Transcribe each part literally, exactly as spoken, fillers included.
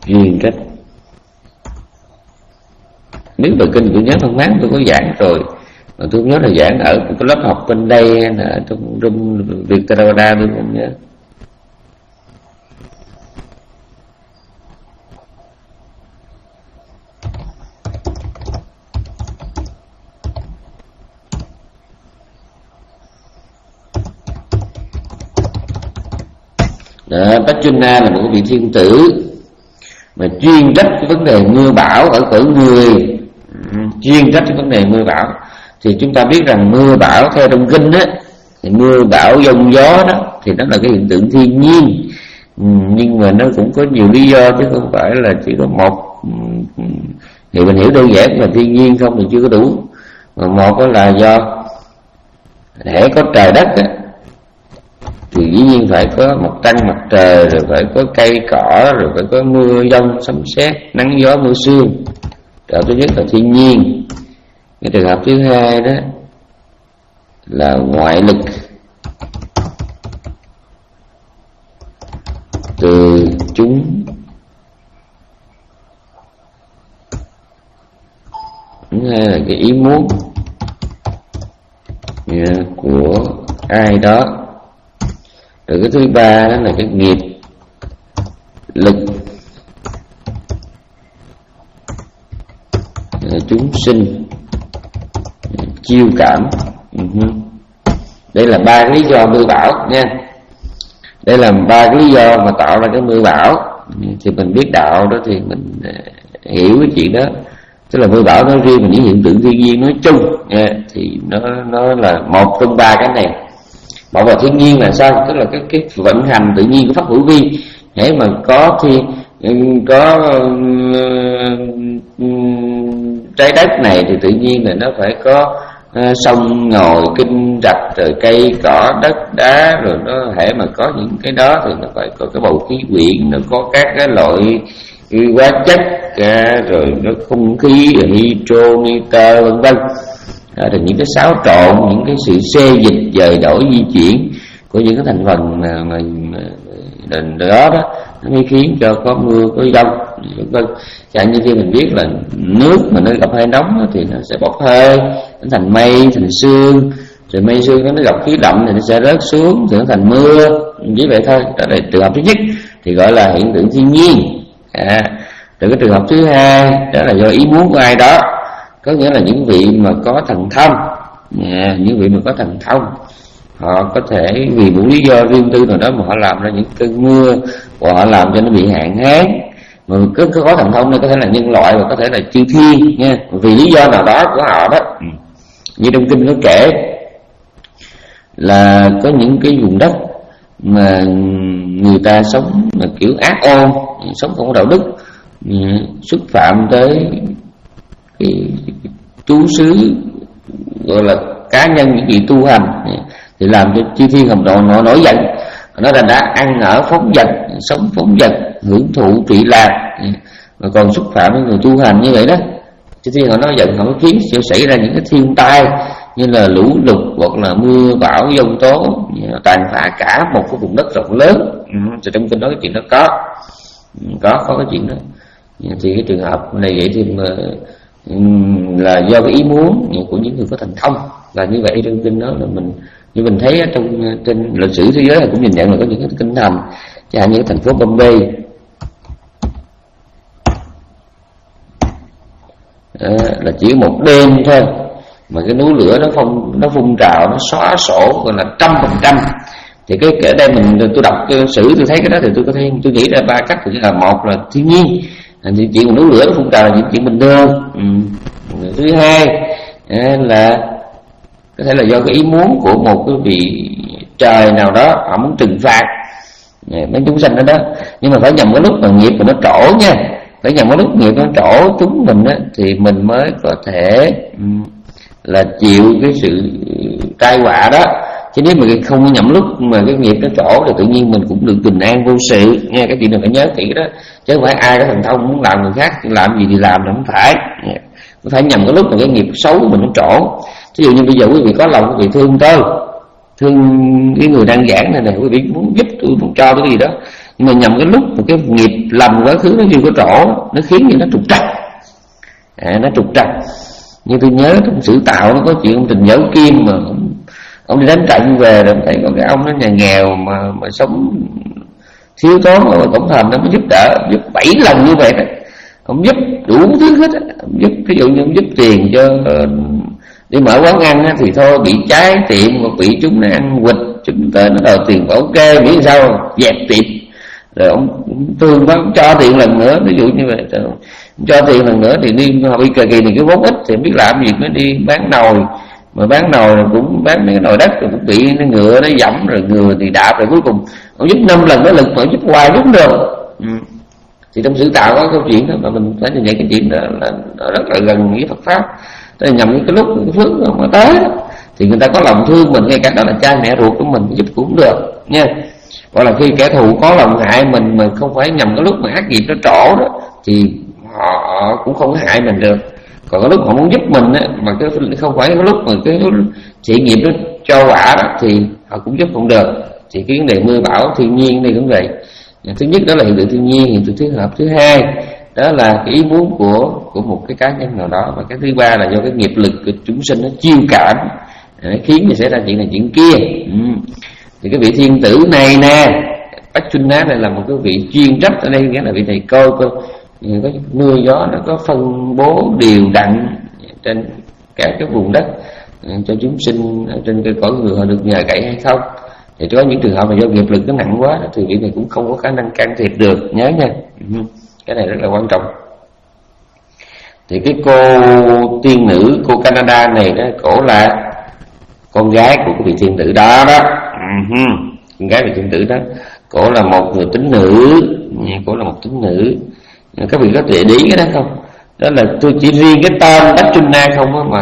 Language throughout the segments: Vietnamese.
Duyên trách. Nếu bài kinh tôi nhớ thông mát tôi có giảng rồi, mà tôi nhớ là giảng ở một cái lớp học bên đây hay là trong room Vietterada tôi không nhớ. Bajuna là một vị thiên tử mà chuyên trách cái vấn đề mưa bão ở cõi người, chuyên trách cái vấn đề mưa bão. Thì chúng ta biết rằng mưa bão theo trong kinh á, thì mưa bão giông gió đó thì nó là cái hiện tượng thiên nhiên, nhưng mà nó cũng có nhiều lý do chứ không phải là chỉ có một. Thì mình hiểu đơn giản là thiên nhiên không thì chưa có đủ. Mà một đó là do để có trời đất á, thì dĩ nhiên phải có mặt trăng mặt trời, rồi phải có cây cỏ, rồi phải có mưa giông sấm sét nắng gió mưa sương. Trường hợp thứ nhất là thiên nhiên. Cái trường hợp thứ hai đó là ngoại lực từ chúng thứ hai là cái ý muốn của ai đó. Rồi cái thứ ba đó là cái nghiệp lực chúng sinh chiêu cảm. Đây là ba cái lý do mưa bão nha. Đây là ba cái lý do mà tạo ra cái mưa bão. Thì mình biết đạo đó thì mình hiểu cái chuyện đó. Tức là mưa bão nói riêng, mình những hiện tượng thiên nhiên nói chung nha. Thì nó nó là một trong ba cái này. Bảo vệ thiên nhiên là sao? Tức là cái cái vận hành tự nhiên của pháp hữu vi. Để mà có thì có trái đất này thì tự nhiên là nó phải có uh, sông ngòi kinh rạch, rồi cây cỏ đất đá, rồi nó hễ mà có những cái đó thì nó phải có cái bầu khí quyển, nó có các cái loại hóa chất, uh, rồi nó không khí, rồi hydro, nitơ vân vân. Đó là những cái xáo trộn, những cái sự xê dịch, dời đổi, di chuyển của những cái thành phần mà, mà, mà đó đó nó mới khiến cho có mưa, có giông vân vân. Chẳng như khi mình biết là nước mà nó gặp hơi nóng thì nó sẽ bốc hơi, nó thành mây, thành sương, rồi mây sương nó gặp khí lạnh thì nó sẽ rớt xuống, thì nó thành mưa, chỉ vậy thôi. Đó là trường hợp thứ nhất thì gọi là hiện tượng thiên nhiên. À, rồi cái trường hợp thứ hai đó là do ý muốn của ai đó, có nghĩa là những vị mà có thần thông, à, những vị mà có thần thông họ có thể vì một lý do riêng tư nào đó mà họ làm ra những cơn mưa, hoặc họ làm cho nó bị hạn hán. Mà cứ có thần thông này có thể là nhân loại và có thể là chư thiên nha, vì lý do nào đó của họ đó. Như trong kinh nó kể là có những cái vùng đất mà người ta sống mà kiểu ác ôn, sống không có đạo đức, xúc phạm tới cái chú xứ gọi là cá nhân, những vị tu hành, thì làm cho chư thiên hồng độ nó nổi giận. Nó là đã ăn ở phóng dật, sống phóng dật, hưởng thụ trị lạc, mà còn xúc phạm với người tu hành như vậy đó, chư thiên họ nói giận, họ mới khiến sẽ xảy ra những cái thiên tai như là lũ lụt hoặc là mưa bão giông tố, tàn phá cả một cái vùng đất rộng lớn. Thì trong kinh đó cái chuyện đó có có có cái chuyện đó. Thì cái trường hợp này vậy thì mà là do cái ý muốn của những người có thành thông là như vậy. Trong kinh đó là mình như mình thấy trong trên lịch sử thế giới cũng nhìn nhận là có những cái kinh thành, chẳng hạn như cái thành phố Bombay à, là chỉ một đêm thôi mà cái núi lửa nó phun nó phun trào, nó xóa sổ gọi là trăm phần trăm. Thì cái ở đây mình tôi đọc sử tôi thấy cái đó thì tôi có thấy tôi nghĩ ra ba cách. Thì là một là thiên nhiên, thì chuyện của núi lửa nó phun trào là những chuyện bình thường. Ừ. Thứ hai là có thể là do cái ý muốn của một cái vị trời nào đó, họ muốn trừng phạt mấy chúng sanh đó đó. Nhưng mà phải nhằm cái lúc mà nghiệp của nó trổ nha, phải nhằm cái lúc nghiệp nó trổ chúng mình á, thì mình mới có thể là chịu cái sự tai họa đó. Chứ nếu mà không nhậm lúc mà cái nghiệp nó trổ thì tự nhiên mình cũng được bình an vô sự nha. Cái chuyện này phải nhớ kỹ đó, chứ không phải ai có thần thông muốn làm người khác làm gì thì làm, là không phải. Phải nhằm cái lúc mà cái nghiệp xấu mình nó trổ. Ví dụ như bây giờ quý vị có lòng quý vị thương tôi, thương cái người đang giảng này này, quý vị muốn giúp tôi, muốn cho tôi cái gì đó, Nhưng mà nhầm cái lúc một cái nghiệp lầm quá khứ nó chưa có trổ, nó khiến cho nó trục trặc, à, nó trục trặc. Nhưng tôi nhớ trong Sử Tạo nó có chuyện ông Trình Dẫu Kim mà ông, ông đi đánh trận về rồi thấy có cái ông nó nhà nghèo mà mà sống thiếu thốn ở cổng thành, nó mới giúp đỡ, giúp bảy lần như vậy đó. Ông giúp đủ thứ hết, ông giúp ví dụ như ông giúp tiền cho đi mở quán ăn thì thôi bị cháy tiệm, hoặc bị chúng nó ăn quỵt, chúng ta nó đòi tiền bảo kê, miễn sao dẹp tiệm. Rồi ông thương quá, ông cho tiền lần nữa, ví dụ như vậy, ông cho tiền lần nữa thì đi họ bị cà kỳ thì cái vốn ít thì biết làm gì, mới đi bán nồi, mà bán nồi rồi cũng bán cái nồi đất rồi cũng bị nó ngựa nó dẫm, rồi ngựa thì đạp, rồi cuối cùng ông giúp năm lần nó lực mà giúp hoài giúp được. Ừ. Thì trong Sử Tạo có câu chuyện đó mà mình phải nhìn nhận cái chuyện đó là nó rất là gần với Phật pháp. Tức là nhằm cái lúc cái phước mà tới thì người ta có lòng thương mình, ngay cả đó là cha mẹ ruột của mình giúp cũng được nha. Hoặc là khi kẻ thù có lòng hại mình mà không phải nhằm cái lúc mà ác nghiệp nó trổ đó thì họ cũng không có hại mình được. Còn cái lúc họ muốn giúp mình á, mà cái không phải cái lúc mà cái thiện nghiệp nó cho quả đó thì họ cũng giúp không được. Thì cái vấn đề mưa bão thiên nhiên đây cũng vậy. Thứ nhất đó là hiện tượng thiên nhiên, hiện tượng thích hợp. Thứ hai đó là cái ý muốn của của một cái cá nhân nào đó. Và cái thứ ba là do cái nghiệp lực của chúng sinh nó chiêu cảm, để khiến cho xảy ra chuyện này chuyện kia. Ừ. Thì cái vị thiên tử này nè, Bách Chun Ná này là một cái vị chuyên trách ở đây, nghĩa là vị thầy coi coi có mưa gió nó có phân bố đều đặn trên các cái vùng đất cho chúng sinh trên cái cõi người họ được nhờ cậy hay không. Thì có những trường hợp mà do nghiệp lực nó nặng quá thì vị này cũng không có khả năng can thiệp được, nhớ nha. Cái này rất là quan trọng. Thì cái cô tiên nữ, cô Canada này đó, cổ là con gái của cái vị thiên tử đó đó. Uh-huh. Con gái vị thiên tử đó, cổ là một người tín nữ, cổ là một tín nữ. Các vị có để ý cái đó không? Đó là tôi chỉ riêng cái tên Bách Chun Na không á, mà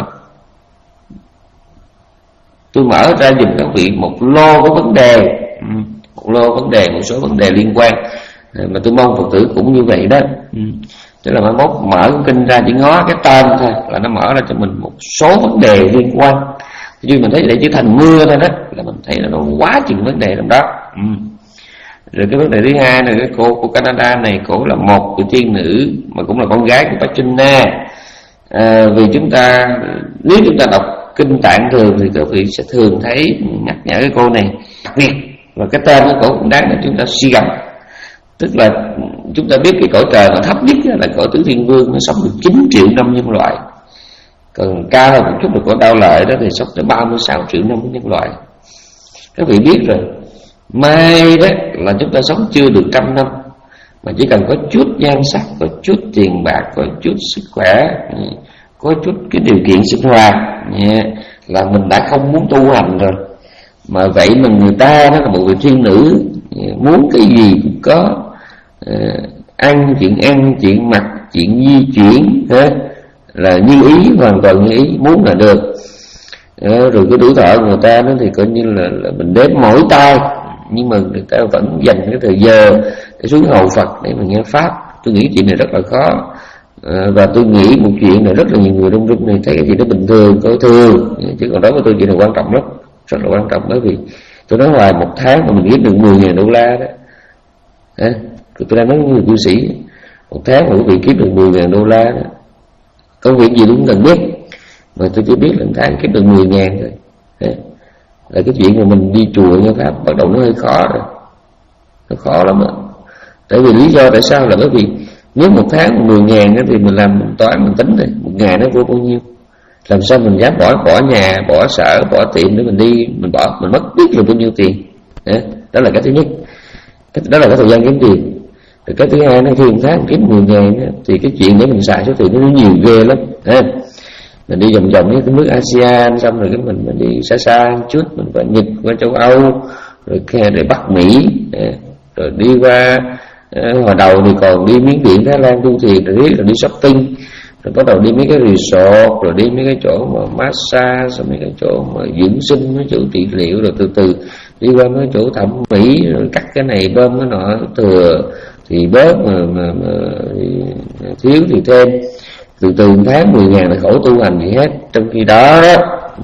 tôi mở ra dùm các vị một lô có vấn đề, một lô vấn đề, một số vấn đề liên quan mà tôi mong Phật tử cũng như vậy đó. Tức là mai mốt mở kinh ra chỉ ngó cái tên thôi là nó mở ra cho mình một số vấn đề liên quan. Chứ mình thấy để chữ thành mưa thôi đó là mình thấy là nó quá chừng vấn đề trong đó. Ừ. Rồi cái vấn đề thứ hai là cái cô của Canada này, cổ là một vị tiên nữ mà cũng là con gái của Bách Chun Na. À, vì chúng ta nếu chúng ta đọc kinh Tạng thường thì các vị sẽ thường thấy nhắc nhở cái cô này đặc biệt, và cái tên của cổ cũng đáng để chúng ta suy gẫm. Tức là chúng ta biết cái cõi trời mà thấp nhất là cõi Tứ Thiên Vương, nó sống được chín triệu năm nhân loại. Còn cao hơn một chút là cõi Đao Lợi đó thì sống tới ba mươi sáu triệu năm của nhân loại. Các vị biết rồi, mai đó là chúng ta sống chưa được trăm năm, mà chỉ cần có chút nhan sắc, có chút tiền bạc, có chút sức khỏe, có chút cái điều kiện sinh hoạt là mình đã không muốn tu hành rồi. Mà vậy mà người ta đó là một vị thiên nữ, muốn cái gì cũng có, ăn chuyện ăn, chuyện mặc, chuyện di chuyển là như ý, hoàn toàn như ý, muốn là được. Rồi cái tuổi thọ của người ta đó thì coi như là, là mình đếm mỗi tay, nhưng mà người ta vẫn dành cái thời giờ để xuống hầu Phật để mà nghe pháp. Tôi nghĩ chuyện này rất là khó. À, và tôi nghĩ một chuyện này rất là nhiều người trong rung này thấy cái gì đó bình thường, coi thường, chứ còn đối với tôi chuyện này quan trọng lắm, rất là quan trọng. Bởi vì tôi nói hoài một tháng mà mình kiếm được mười ngàn đô la đó. À, tôi đang nói với người cư sĩ, một tháng mà quý vị kiếm được mười ngàn đô la đó, công việc gì tôi cũng cần biết, mà tôi chỉ biết là một tháng kiếm được mười ngàn thôi. À, là cái chuyện mà mình đi chùa nghe pháp bắt đầu nó hơi khó rồi, nó khó lắm á. Tại vì lý do tại sao là bởi vì nếu một tháng mười ngàn thì mình làm mình toán mình tính rồi, một ngày nó vô bao nhiêu, làm sao mình dám bỏ bỏ nhà, bỏ sở, bỏ tiệm để mình đi, mình bỏ mình mất biết được bao nhiêu tiền. Đó, đó là cái thứ nhất, đó là cái thời gian kiếm tiền. Rồi cái thứ hai nó khi một tháng kiếm mười ngàn thì cái chuyện để mình xài số tiền nó nhiều ghê lắm. À, mình đi vòng vòng cái nước a sê an, xong rồi cái mình mình đi xa xa một chút, mình qua Nhật, qua châu Âu, rồi rồi Bắc Mỹ, rồi đi qua hồi đầu thì còn đi Miến Điện, Thái Lan tu thiền, rồi riết rồi đi shopping, rồi bắt đầu đi mấy cái resort, rồi đi mấy cái chỗ mà massage, rồi mấy cái chỗ mà dưỡng sinh, mấy chỗ trị liệu, rồi từ từ đi qua mấy chỗ thẩm mỹ, rồi cắt cái này bơm cái nọ, thừa thì bớt mà, mà, mà thiếu thì thêm. Từ từ một tháng mười ngàn là khổ tu hành gì hết. Trong khi đó đó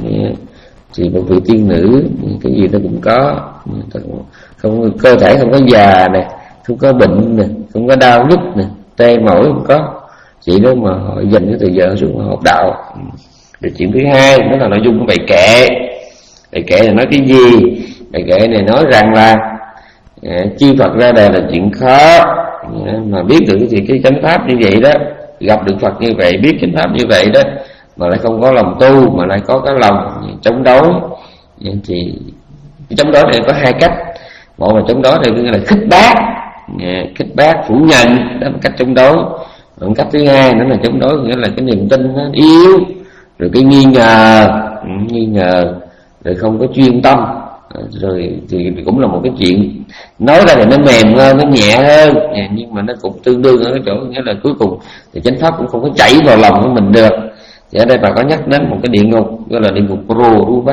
thì một vị tiên nữ cái gì nó cũng có, không, cơ thể không có già nè, không có bệnh nè, không có đau nhức nè, tê mỏi không có. Chỉ đó mà họ dành cái thời giờ xuống học đạo. Rồi chuyện thứ hai đó là nội dung của bài kệ. Bài kệ này nói cái gì? Bài kệ này nói rằng là à, chi Phật ra đời là chuyện khó, à, mà biết được thì cái chánh pháp như vậy đó, gặp được Phật như vậy, biết chánh pháp như vậy đó, mà lại không có lòng tu, mà lại có cái lòng chống đối, thì cái chống đối này có hai cách. Một là chống đối thì nghĩa là khích bác, à, khích bác phủ nhận, đó là cách chống đối. Còn cách thứ hai nó là chống đối nghĩa là cái niềm tin nó yếu, rồi cái nghi ngờ, nghi ngờ, rồi không có chuyên tâm, rồi thì cũng là một cái chuyện nói ra thì nó mềm hơn, nó nhẹ hơn, nhưng mà nó cũng tương đương ở cái chỗ nghĩa là cuối cùng thì chánh pháp cũng không có chảy vào lòng của mình được. Thì ở đây bà có nhắc đến một cái địa ngục gọi là địa ngục Ruruva.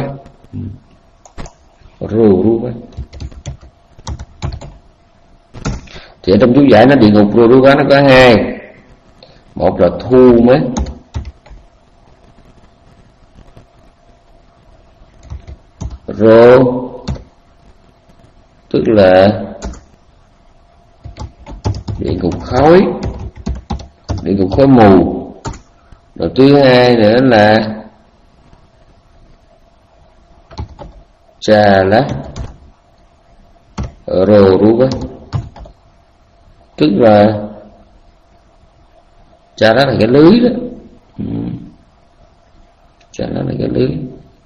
Ruruva thì ở trong chú giải nó địa ngục Ruruva nó có hai. Một là thu mới, rô tức là địa ngục khói, địa ngục khói mù. Rồi thứ hai nữa là trà lá rô rú á, tức là trà lá là cái lưới đó. Ừ. Trà lá là cái lưới,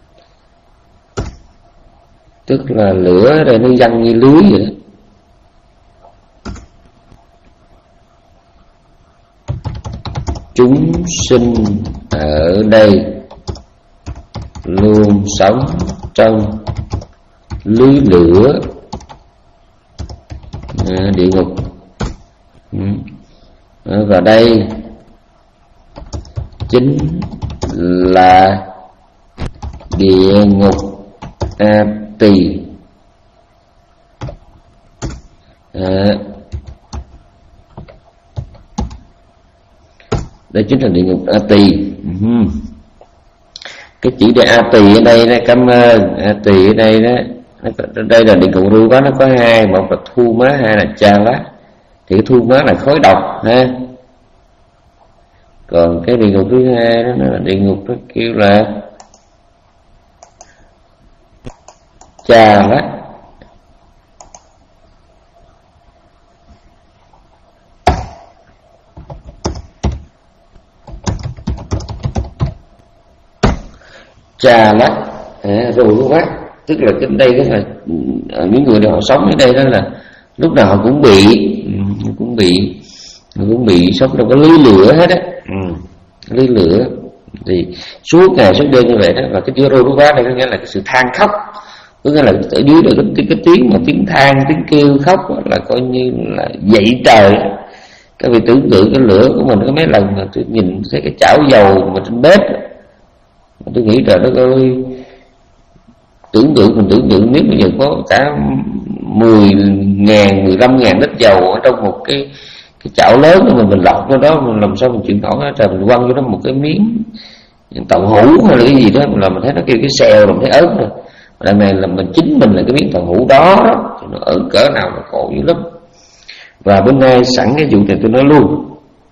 tức là lửa ở đây nó văng như lưới vậy đó. Chúng sinh ở đây luôn sống trong lưới lửa à, địa ngục. Ừ. Và đây chính là địa ngục A Tỳ. À, đây chính là địa ngục A Tỳ. Uh-huh. Cái chữ đề A Tỳ ở đây đó, cảm ơn. A Tỳ ở đây đó, đây là địa ngục Ruruva, nó có hai, một là thu má, hai là cha lá. Thì cái thu má là khói độc ha. Còn cái địa ngục thứ hai đó, nó là địa ngục nó kêu là cha lá. Trà lách à, rồi luôn á, tức là cái đây đó là những người họ sống ở đây đó là lúc nào họ cũng bị cũng bị cũng bị sống trong cái lưới lửa hết á. Ừ. Lưới lửa thì suốt ngày suốt đêm như vậy đó. Và cái chữ Ruruva này có nghĩa là cái sự than khóc, có nghĩa là ở dưới là cái, cái, cái tiếng mà tiếng than, tiếng kêu khóc là coi như là dậy trời. Các vị tưởng tượng cái lửa của mình có mấy lần mà tôi nhìn thấy cái chảo dầu mà trên bếp, tôi nghĩ trời đất ơi, tưởng tượng mình tưởng tượng nếu bây giờ có cả mười ngàn, mười lăm ngàn lít dầu ở trong một cái cái chảo lớn mà mình mình lọc vào đó, mình làm sao mình chịu nổi đó, trời, mình quăng vô đó một cái miếng tàu hũ hay là cái gì đó là mình thấy nó kêu cái xèo, rồi mình thấy ớn rồi. Lần này là mình chính mình là cái miếng tàu hũ đó, đó thì nó ở cỡ nào nó khổ dữ lắm. Và bên nay sẵn cái vụ này tôi nói luôn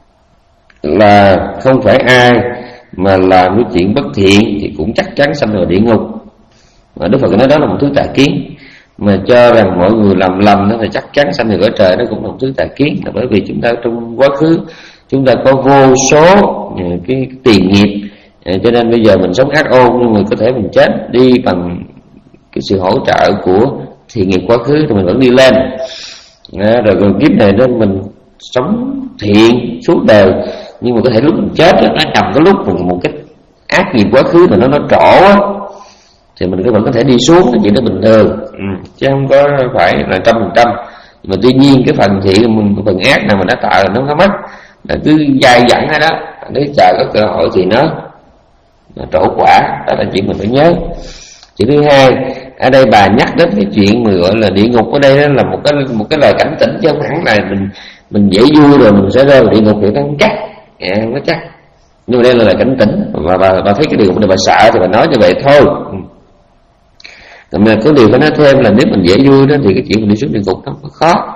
là không phải ai mà làm cái chuyện bất thiện thì cũng chắc chắn sanh vào địa ngục. Mà Đức Phật nói đó là một thứ tà kiến, mà cho rằng mọi người làm lầm nó thì chắc chắn sanh vào cõi trời, nó cũng là một thứ tà kiến. Là bởi vì chúng ta trong quá khứ chúng ta có vô số cái tiền nghiệp, cho nên bây giờ mình sống ác ôn, nhưng mà có thể mình chết đi bằng cái sự hỗ trợ của thiện nghiệp quá khứ thì mình vẫn đi lên. À, rồi còn kiếp này nên mình sống thiện suốt đời, nhưng mà có thể lúc mình chết đó, nó nằm cái lúc một cái ác nghiệp quá khứ mà nó nó trổ á, thì mình vẫn có thể đi xuống cái chuyện đó bình thường, ừ, chứ không có phải là trăm phần trăm. Mà tuy nhiên cái phần thiện mình, cái phần ác nào mà nó tạo là nó có mất, là cứ dai dẳng hay đó, nếu chờ có cơ hội thì nó, nó trổ quả. Đó là chuyện mình phải nhớ. Chuyện thứ hai, ở đây bà nhắc đến cái chuyện mà gọi là địa ngục ở đây đó là một cái một cái lời cảnh tỉnh, chứ không hẳn là mình mình dễ vui rồi mình sẽ rơi vào địa ngục thì nó không chắc, à, không có chắc. Nhưng mà đây là lời cảnh tỉnh, và bà, bà thấy cái địa ngục này bà sợ thì bà nói như vậy thôi. Mà có điều phải nói thêm là nếu mình dễ vui đó thì cái chuyện mình đi xuống địa ngục nó khó.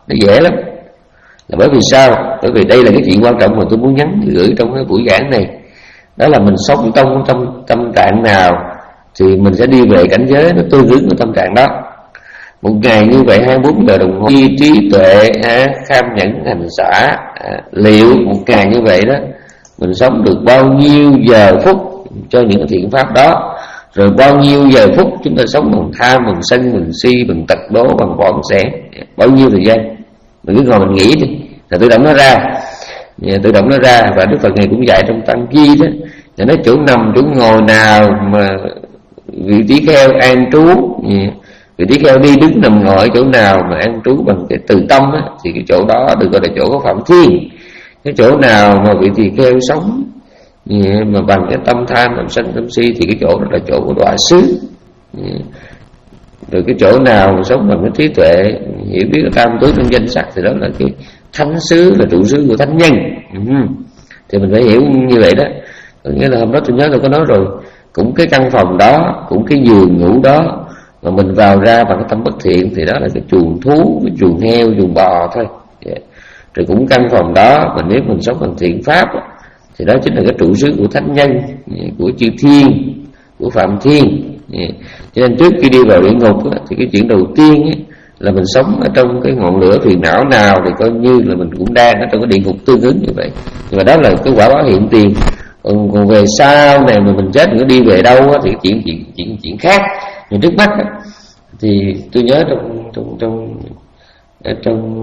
nó dễ lắm. Là bởi vì sao? Bởi vì đây là cái chuyện quan trọng mà tôi muốn nhắn gửi trong cái buổi giảng này. Đó là mình sống trong trong tâm trạng nào thì mình sẽ đi về cảnh giới nó tương ứng với tâm trạng đó. Một ngày như vậy hai mươi bốn giờ đồng hồ trí tuệ, à, kham nhẫn hành xả, à, liệu một ngày như vậy đó mình sống được bao nhiêu giờ phút cho những thiện pháp đó, rồi bao nhiêu giờ phút chúng ta sống bằng tham, bằng sân, bằng si, bằng tật đố, bằng vọng sẽ, bao nhiêu thời gian mình cứ ngồi mình nghĩ đi là tự động nó ra, tự động nó ra. Và Đức Phật này cũng dạy trong Tăng Chi đó, là nói chỗ nằm chỗ ngồi nào mà vị tỷ kheo an trú, vị tỷ kheo đi đứng nằm ngồi ở chỗ nào mà an trú bằng cái từ tâm á, thì cái chỗ đó được gọi là chỗ có phạm thiên. Cái chỗ nào mà vị tỳ kheo sống mà bằng cái tâm tham, tâm sân, tâm si thì cái chỗ đó là chỗ của đọa xứ. Rồi cái chỗ nào mà sống bằng cái trí tuệ hiểu biết là tam tứ trong danh sắc thì đó là cái thánh xứ, là trụ xứ của thánh nhân. Thì mình phải hiểu như vậy đó. Nghĩa là hôm đó tôi nhớ tôi có nói rồi, cũng cái căn phòng đó, cũng cái giường ngủ đó mà mình vào ra bằng cái tâm bất thiện thì đó là cái chuồng thú, cái chuồng heo, chuồng bò thôi. Yeah. Rồi cũng căn phòng đó mà nếu mình sống bằng thiện pháp thì đó chính là cái trụ xứ của thánh nhân, của chư thiên, của phạm thiên. Yeah. Cho nên trước khi đi vào địa ngục thì cái chuyện đầu tiên là mình sống ở trong cái ngọn lửa phiền não nào thì coi như là mình cũng đang ở trong cái địa ngục tương ứng như vậy. Nhưng mà đó là cái quả báo hiện tiền. Còn, còn về sau này mà mình chết nữa đi về đâu thì cái chuyện chuyện chuyện chuyện khác. Nhưng trước mắt thì tôi nhớ trong trong trong ở trong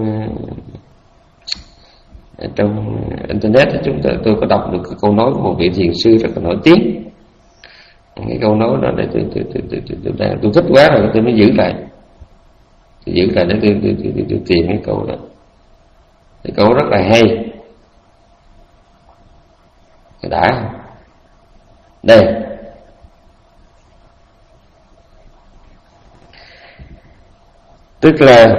ở trong internet chúng ta tôi có đọc được cái câu nói của một vị thiền sư rất là nổi tiếng. Cái câu nói đó để tôi tôi tôi tôi, tôi, tôi, tôi, tôi thích quá rồi tôi mới giữ lại, tôi giữ lại để tôi tôi, tôi, tôi, tôi tìm cái câu đó. Cái câu rất là hay. Đã đây, tức là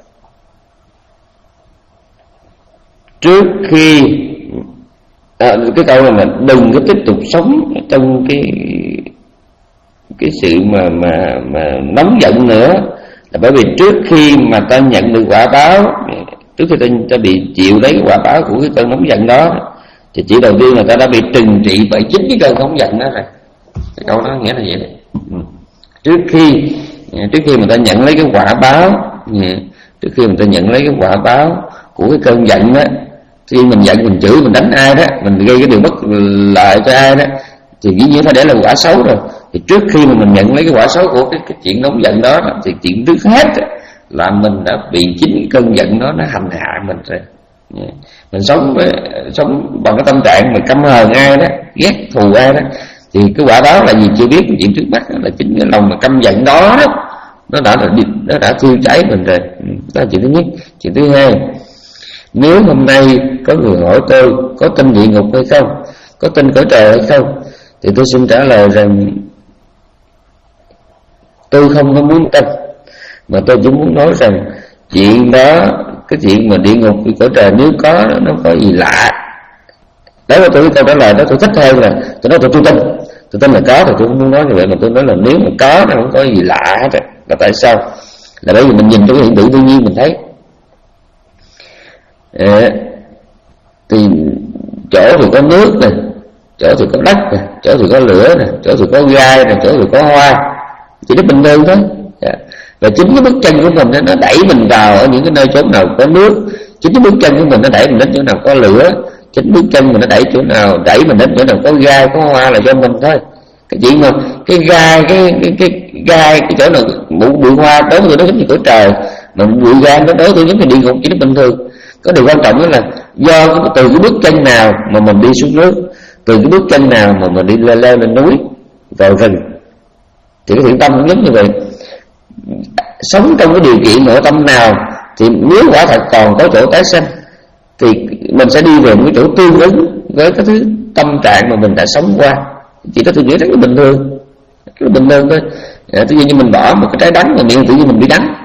trước khi à, cái câu này là đừng có tiếp tục sống trong cái cái sự mà mà mà nóng giận nữa, là bởi vì trước khi mà ta nhận được quả báo, trước khi ta, ta bị chịu lấy quả báo của cái cơn nóng giận đó, thì chỉ đầu tiên là ta đã bị trừng trị bởi chính cái cơn nóng giận đó rồi. Cái câu đó nghĩa là vậy đấy. Trước khi trước khi mà ta nhận lấy cái quả báo, trước khi mình ta nhận lấy cái quả báo của cái cơn giận đó, khi mình giận mình chửi mình đánh ai đó, mình gây cái điều bất lợi cho ai đó, thì dĩ nhiên phải để là quả xấu rồi. Thì trước khi mà mình nhận lấy cái quả xấu của cái, cái chuyện nóng giận đó, thì chuyện trước hết là mình đã bị chính cơn giận đó nó hành hạ mình rồi. Mình sống với, sống bằng cái tâm trạng mà căm hờn ai đó, ghét thù ai đó, thì cái quả báo là gì chưa biết. Chuyện trước mắt là chính cái lòng mà căm giận đó, đó nó đã nó đã thiêu cháy mình rồi. Đó là chuyện thứ nhất. Chuyện thứ hai, nếu hôm nay có người hỏi tôi có tin địa ngục hay không, có tin cõi trời hay không, thì tôi xin trả lời rằng tôi không có muốn tin, mà tôi chỉ muốn nói rằng chuyện đó, cái chuyện mà địa ngục cõi trời nếu có nó có gì lạ. Đấy là tôi cái câu trả lời đó tôi thích hơn là tôi nói tôi tôi tin, tôi tin là có thì tôi không muốn nói như vậy, mà tôi nói là nếu mà có nó không có gì lạ hết. Là tại sao? Là bởi vì mình nhìn trong cái hiện tượng tự nhiên mình thấy à, thì chỗ thì có nước nè, chỗ thì có đất nè, chỗ thì có lửa nè, chỗ thì có gai nè, chỗ thì có hoa, chỉ nó bình thường thôi. Yeah. Và chính cái bước chân của mình đó, nó đẩy mình vào ở những cái nơi chỗ nào có nước, chính cái bước chân của mình nó đẩy mình đến chỗ nào có lửa, chính bước chân mình nó đẩy chỗ nào đẩy mình đến chỗ nào có gai có hoa là do mình thôi. Cái chuyện mà cái gai cái cái cái gai cái chỗ nào bụi bụi hoa đối với nó giống như cõi trời, mà bụi gai nó đối với giống như địa ngục, chỉ nó bình thường. Có điều quan trọng đó là do từ cái bước chân nào mà mình đi xuống nước, từ cái bước chân nào mà mình đi leo, leo lên núi vào rừng, thì cái thiện tâm cũng giống như vậy. Sống trong cái điều kiện nội tâm nào thì nếu quả thật còn có chỗ tái sanh, thì mình sẽ đi về một cái chỗ tương ứng với cái thứ tâm trạng mà mình đã sống qua. Chỉ có tôi nghĩ rất là bình thường, rất là bình thường thôi. À, tự nhiên như mình bỏ một cái trái đắng mà miệng tự nhiên mình bị đắng.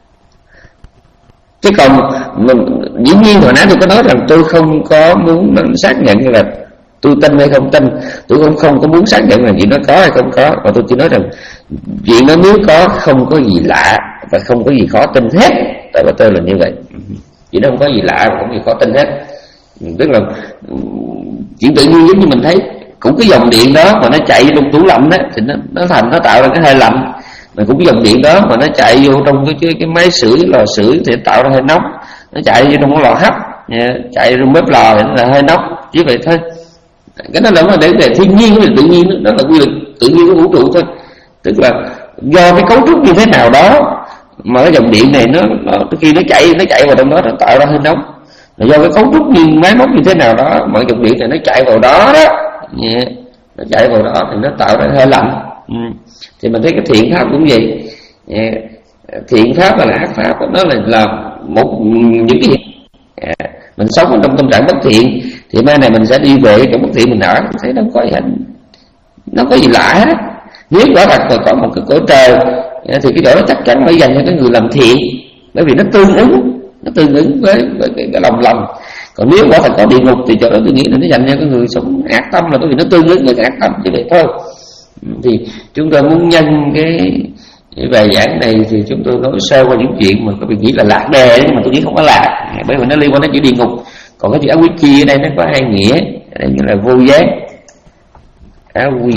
Chứ còn mình, dĩ nhiên hồi nãy tôi có nói rằng tôi không có muốn xác nhận là tôi tin hay không tin, tôi cũng không có muốn xác nhận là chuyện nó có hay không có, mà tôi chỉ nói rằng chuyện nó nếu có không có gì lạ và không có gì khó tin hết. Tại vì tôi là như vậy. Vậy nó không có gì lạ và không có gì khó tin hết. Tức là chuyện tự nhiên giống như mình thấy cũng cái dòng điện đó mà nó chạy trong tủ lạnh đó thì nó, nó thành nó tạo ra cái hơi lạnh, mà cũng cái dòng điện đó mà nó chạy vô trong cái cái, cái máy sưởi lò sưởi thì tạo ra hơi nóng, nó chạy vô trong cái lò hấp, chạy trong bếp lò thì nó là hơi nóng, chỉ vậy thôi. Cái đó là để về thiên nhiên, cái tự nhiên đó là quy luật tự nhiên của vũ trụ thôi. Tức là do cái cấu trúc như thế nào đó mà cái dòng điện này nó, nó khi nó chạy nó chạy vào trong đó nó tạo ra hơi nóng, là do cái cấu trúc như máy móc như thế nào đó mà dòng điện này nó chạy vào đó đó, yeah, nó chạy vào đó thì nó tạo ra hơi lạnh. Ừ. Thì mình thấy cái thiện pháp cũng vậy, yeah. Thiện pháp và ác pháp nó là là một những cái yeah. Mình sống trong tâm trạng bất thiện thì mai này mình sẽ đi về cái chỗ bất thiện mình ở, mình thấy nó có gì nó có gì lạ hết. Nếu quả thật là có một cái cõi trời thì cái chỗ đó chắc chắn phải dành cho cái người làm thiện, bởi vì nó tương ứng nó tương ứng với, với cái, cái lòng lòng. Còn nếu quả thật có địa ngục thì chỗ đó tôi nghĩ là nó dành cho cái người sống ác tâm, là bởi vì nó tương ứng với cái ác tâm như vậy thôi. Thì chúng tôi muốn nhân cái, cái bài giảng này thì chúng tôi nói sơ qua những chuyện mà các vị nghĩ là lạc đề, nhưng mà tôi nghĩ không có lạc, bởi vì nó liên quan đến chữ địa ngục. Còn cái chữ áo quy chi ở đây nó có hai nghĩa, đây nghĩa là vô gián. Áo quy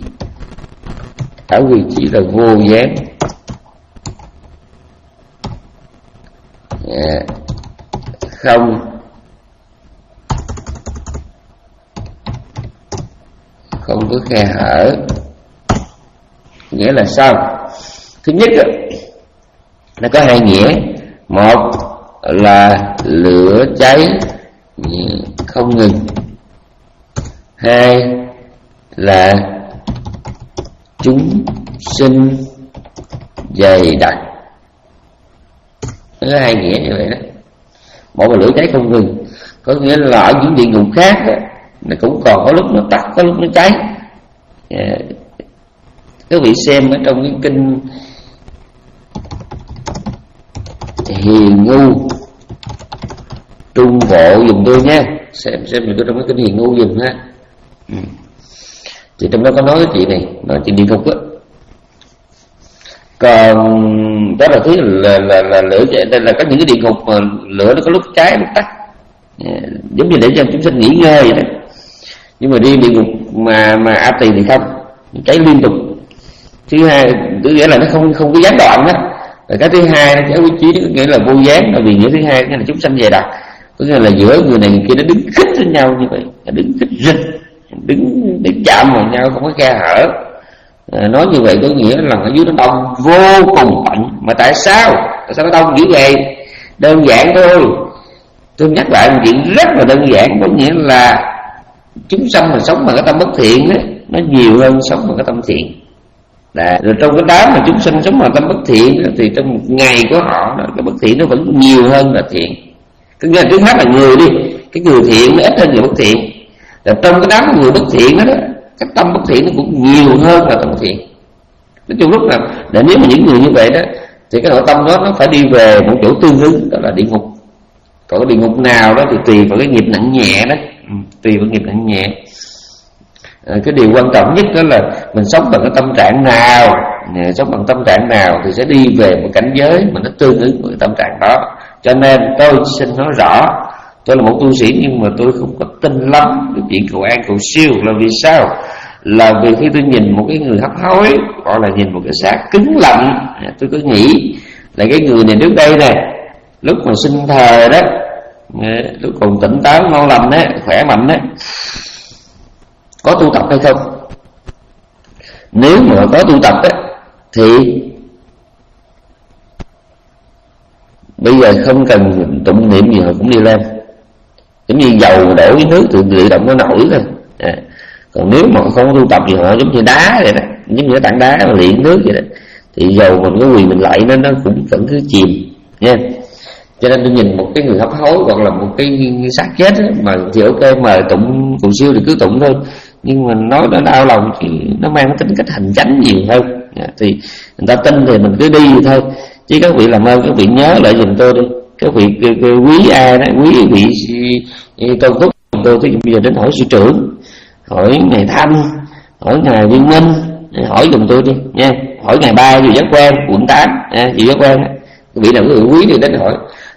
áo quy chỉ là vô gián. Yeah. Không không có khe hở, nghĩa là sao? Thứ nhất nó có hai nghĩa, một là lửa cháy không ngừng, hai là chúng sinh dày đặc. Nó có hai nghĩa như vậy đó. Một là lửa cháy không ngừng, có nghĩa là ở những địa ngục khác đó, nó cũng còn có lúc nó tắt, có lúc nó cháy. Yeah. Các vị xem ở trong cái kinh Hiền Ngu Trung Bộ dùng tôi nha, xem xem mình có trong cái kinh Hiền Ngu dùng ha. Ừ. Thì trong đó có nói cái chuyện này, nói chuyện địa ngục á. Còn đó là thứ là là, là lửa chạy, đây là có những cái địa ngục mà lửa nó có lúc cháy lúc tắt, yeah, giống như để cho chúng sinh nghỉ ngơi vậy đó. Nhưng mà đi địa ngục mà mà A Tỳ thì không, cháy liên tục. Thứ hai, tức nghĩa là nó không không có gián đoạn đó. Và cái thứ hai, cái quy chí nó có nghĩa là vô gián, là vì nghĩa thứ hai nghĩa là chúng sanh dày đặc, có nghĩa là giữa người này người kia nó đứng khích với nhau như vậy, nó đứng khích rịch, đứng để chạm vào nhau không có khe hở. À, nói như vậy có nghĩa là ở dưới nó đông vô cùng tận. Mà tại sao? Tại sao nó đông dữ vậy? Đơn giản thôi. Tôi nhắc lại một chuyện rất là đơn giản, có nghĩa là chúng sanh mà sống bằng cái tâm bất thiện ấy, nó nhiều hơn sống bằng cái tâm thiện. Đã. Rồi trong cái đám mà chúng sinh sống bằng tâm bất thiện thì trong một ngày của họ cái bất thiện nó vẫn nhiều hơn là thiện. Cứ nghĩa là trước mắt là người đi, cái người thiện nó ít hơn người bất thiện. Rồi trong cái đám người bất thiện đó, đó cái tâm bất thiện nó cũng nhiều hơn là tâm thiện. Nói chung lúc nào để nếu mà những người như vậy đó thì cái nội tâm đó nó phải đi về một chỗ tương ứng, đó là địa ngục. Còn cái địa ngục nào đó thì tùy vào cái nghiệp nặng nhẹ đó, ừ, tùy vào nghiệp nặng nhẹ. À, cái điều quan trọng nhất đó là mình sống bằng cái tâm trạng nào, à, sống bằng tâm trạng nào thì sẽ đi về một cảnh giới mà nó tương ứng với tâm trạng đó. Cho nên tôi xin nói rõ, tôi là một tu sĩ nhưng mà tôi không có tin lắm cái chuyện cầu an cầu siêu. Là vì sao? Là vì khi tôi nhìn một cái người hấp hối, hoặc là nhìn một cái xác cứng lạnh, tôi cứ nghĩ là cái người này trước đây nè, lúc mà sinh thời đó, lúc còn tỉnh táo ngon lành á, khỏe mạnh á, có tu tập hay không? Nếu mà có tu tập á thì bây giờ không cần tụng niệm gì họ cũng đi lên, giống như dầu đổ với nước thì tự động nó nổi thôi. À, còn nếu mà không tu tập thì họ giống như đá vậy đó, giống như tảng đá mà luyện nước vậy đó, thì dầu mình có quỳ mình lại nó nó cũng vẫn cứ chìm nha. Cho nên tôi nhìn một cái người hấp hối hoặc là một cái xác chết đó, mà thì ok, mà tụng cầu siêu thì cứ tụng thôi, nhưng mà nói nó đau lòng thì nó mang tính cách hành chánh nhiều hơn. À, thì người ta tin thì mình cứ đi thôi, chứ các vị làm ơn các vị nhớ lại giùm tôi đi. Các vị quý ai đó, quý vị tôn túc tôi, thì bây giờ đến hỏi sư trưởng, hỏi ngài Thanh, hỏi ngài Viên Minh, hỏi giùm tôi đi nha. Hỏi ngài Ba Dì Giác Quan quận tám, à, Dì Giác Quan, vị nào có người quý thì đến hỏi.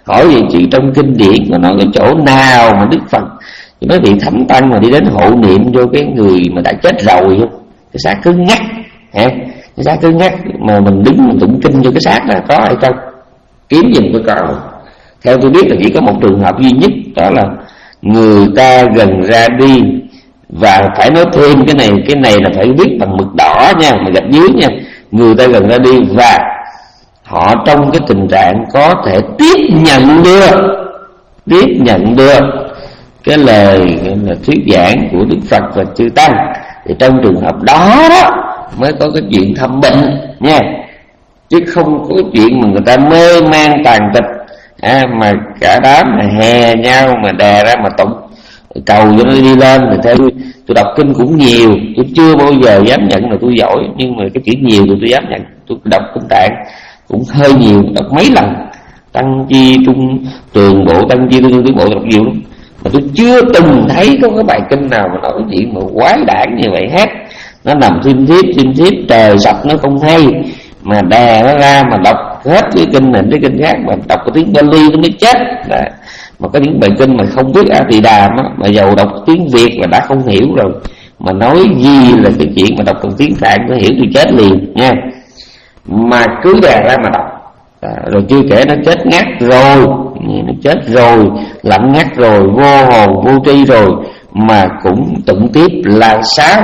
Hỏi gì chuyện trong kinh điển mà nói cái chỗ nào mà Đức Phật nói vị thánh tăng mà đi đến hộ niệm vô cái người mà đã chết rồi không? Cái xác cứng ngắc hả? Cái xác cứng ngắc mà mình đứng mình tụng kinh vô cái xác là có hay không? Kiếm giùm tôi có. Theo tôi biết là chỉ có một trường hợp duy nhất, đó là người ta gần ra đi, và phải nói thêm cái này, cái này là phải viết bằng mực đỏ nha, mà gạch dưới nha. Người ta gần ra đi và họ trong cái tình trạng có thể tiếp nhận được, tiếp nhận được cái lời là thuyết giảng của Đức Phật và chư tăng, thì trong trường hợp đó đó mới có cái chuyện thăm bệnh nha, chứ không có cái chuyện mà người ta mê man tàn tịch à, mà cả đám mà hè nhau mà đè ra mà tụng cầu cho nó đi lên. Thì theo tôi, tôi đọc kinh cũng nhiều, tôi chưa bao giờ dám nhận là tôi giỏi, nhưng mà cái chữ nhiều thì tôi dám nhận. Tôi đọc kinh tạng cũng hơi nhiều, đọc mấy lần tăng chi trung tường bộ, tăng chi tương tướng bộ, đọc nhiều lắm, mà tôi chưa từng thấy có cái bài kinh nào mà nói cái chuyện mà quái đản như vậy hết. Nó nằm thêm thiếp thêm thiếp trời sập nó không hay, mà đè nó ra mà đọc hết cái kinh này cái kinh khác, mà đọc cái tiếng Bali nó mới chết. Đấy. Mà có những bài kinh mà không biết A Tỳ Đàm á, mà dầu đọc tiếng Việt mà đã không hiểu rồi, mà nói gì là cái chuyện mà đọc bằng tiếng Phạn nó hiểu tôi chết liền nha. Mà cứ đè ra mà đọc à, rồi chưa kể nó chết ngắt rồi, nó chết rồi, lạnh ngắt rồi, vô hồn vô tri rồi, mà cũng tụng tiếp làm sao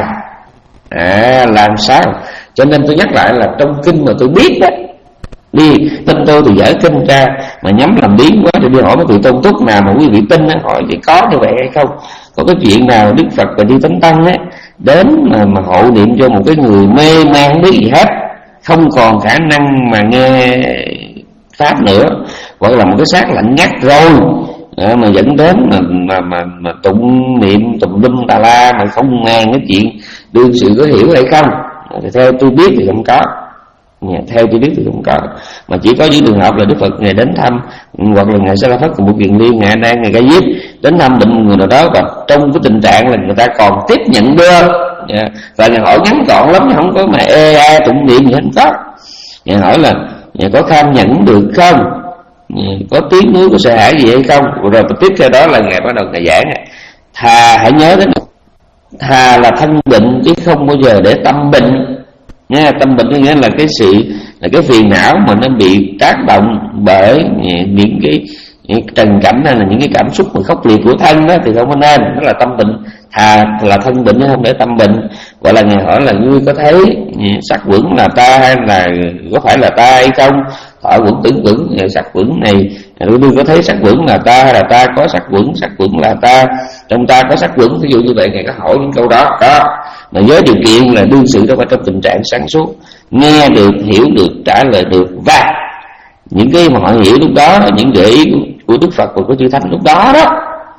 à, làm sao. Cho nên tôi nhắc lại là trong kinh mà tôi biết đó, đi tin tôi thì dở kinh ra, mà nhắm làm biến quá thì đi hỏi mấy vị tôn túc nào mà quý vị tin á, hỏi thì có như vậy hay không. Có cái chuyện nào Đức Phật và chư Thánh Tăng á đến mà, mà hộ niệm cho một cái người mê man không biết gì hết, không còn khả năng mà nghe pháp nữa, hoặc là một cái xác lạnh ngắt rồi à, mà dẫn đến mà mà mà, mà tụng niệm tụng lum tà la mà không ngang cái chuyện đương sự có hiểu hay không. Thì theo tôi biết thì không có, theo tôi biết thì không có, mà chỉ có những trường hợp là Đức Phật ngày đến thăm, hoặc là ngài Sa La Phất cùng một Kiền Liên, ngài đang ngày Ca Diếp đến thăm bệnh một người nào đó, và trong cái tình trạng là người ta còn tiếp nhận được, và ngài hỏi ngắn gọn lắm, không có mà ê a tụng niệm gì hết có. Ngài hỏi là ngài có kham nhẫn được không, có tiếng núi có sợ hãi gì hay không. Rồi tiếp theo đó là ngài bắt đầu ngài giảng, thà hãy nhớ đến thà là thân bệnh chứ không bao giờ để tâm bệnh nha. Tâm bệnh có nghĩa là cái sự là cái phiền não mà nó bị tác động bởi những cái những trần cảnh hay là những cái cảm xúc mà khốc liệt của thân đó thì không có nên, đó là tâm bệnh. Thà là thân bệnh chứ không để tâm bệnh. Gọi là ngài hỏi là ngươi có thấy sắc vững là ta hay là có phải là ta hay không, thọ vững tưởng vững sắc vững này, ngươi có thấy sắc vững là ta hay là ta có sắc vững, sắc vững là ta, trong ta có sắc vững. Ví dụ như vậy ngài có hỏi những câu đó đó, mà với điều kiện là đương sự đó phải trong tình trạng sáng suốt, nghe được, hiểu được, trả lời được, và những cái mà họ hiểu lúc đó là những gợi ý của, của Đức Phật và của chư Thánh lúc đó đó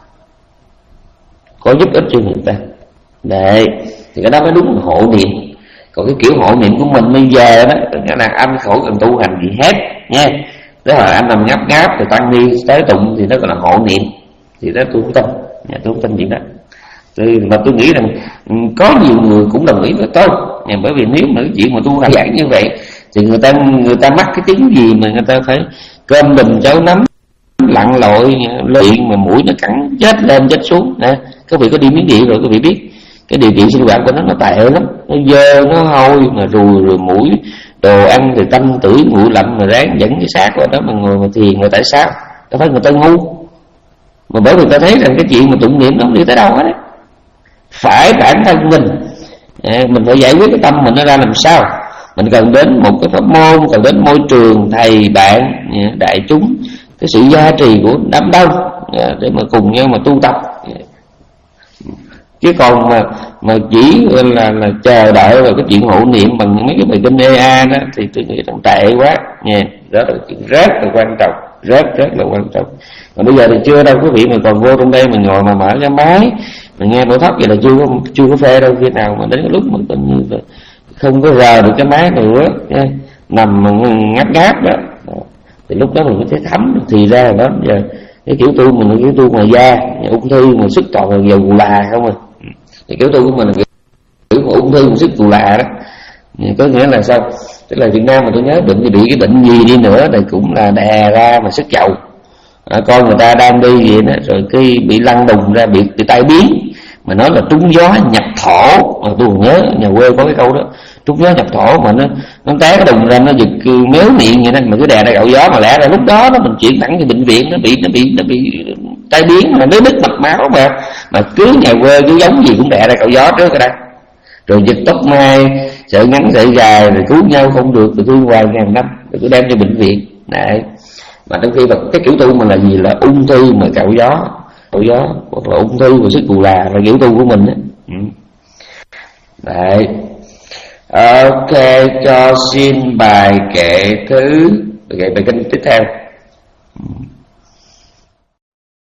có giúp ích cho người ta. Đấy, thì cái đó mới đúng hộ niệm. Còn cái kiểu hộ niệm của mình bây giờ đó, nghĩa là anh khỏi cần tu hành gì hết nha. Tức là anh nằm ngáp ngáp rồi tăng ni tới tụng thì nó gọi là hộ niệm, thì đó tôi không tin, tôi không tin chuyện đó. Tôi, mà tôi nghĩ rằng có nhiều người cũng đồng ý với tôi, bởi vì nếu mà cái chuyện mà tu hành giảng như vậy thì người ta người ta mắc cái chứng gì mà người ta phải cơm bình cháo nắm lặn lội luyện mà mũi nó cắn chết lên chết xuống nè. Các vị có đi miếng điện rồi, các vị biết cái điều kiện sinh hoạt của nó nó tệ lắm, nó dơ nó hôi mà rùi rồi mũi, đồ ăn thì tanh tưởi nguội lạnh, mà ráng dẫn cái xác vào đó mà ngồi mà thiền. Mà tại sao? Có phải người ta ngu, mà bởi vì ta thấy rằng cái chuyện mà tụng niệm nó không đi tới đâu hết đấy. Phải bản thân mình à, mình phải giải quyết cái tâm mình nó ra làm sao. Mình cần đến một cái pháp môn, cần đến môi trường thầy bạn đại chúng, cái sự gia trì của đám đông để mà cùng nhau mà tu tập. Chứ còn mà mà chỉ là là chờ đợi vào cái chuyện hộ niệm bằng mấy cái bài kinh e a đó thì tôi nghĩ rằng tệ quá nha. Đó là chuyện rất là quan trọng, rất rất là quan trọng. Mà bây giờ thì chưa đâu, quý vị mà còn vô trong đây mình ngồi mà mở cái máy mà nghe nổ thấp vậy là chưa có chưa có phê đâu. Khi nào mà đến cái lúc mà tự nhiên là không có rờ được cái máy nữa nha, nằm mà ngáp ngáp đó, thì lúc đó mình có thể thấm được. Thì ra là đó giờ cái kiểu tu mình là kiểu tu ngoài da, ung thư mà sức toàn là dầu cù là không à. Thì kiểu tu của mình là kiểu mà ung thư mà sức cù là đó. Có nghĩa là sao? Tức là Việt Nam mà tôi nhớ bệnh thì bị cái bệnh gì đi nữa thì cũng là đè ra mà sức dầu. À, con người ta đang đi vậy đó, rồi cái bị lăn đùng ra, bị, bị tai biến, mà nói là trúng gió nhập thổ. Mà tôi còn nhớ nhà quê có cái câu đó, trúng gió nhập thổ, mà nó nó té cái đùng ra, nó giật méo miệng vậy đó, mà cứ đè ra cậu gió, mà lẽ ra lúc đó nó mình chuyển thẳng về bệnh viện, nó bị nó bị nó bị tai biến, mà nó đứt mạch máu, mà mà cứ nhà quê cứ giống gì cũng đè ra cậu gió trước cái đó, rồi giật tóc mai, sợi ngắn sợi dài, rồi cứu nhau không được, rồi thương hoài ngàn năm, rồi cứ đem cho bệnh viện. Đấy, mà trong khi mà cái kiểu tu mình là gì, là ung thư mà cạo gió, cạo gió, hoặc là ung thư và sức cù là là kiểu tu của mình đó. Ừ. Đấy, ok, cho xin bài kệ thứ, kệ bài kinh tiếp theo. Ừ.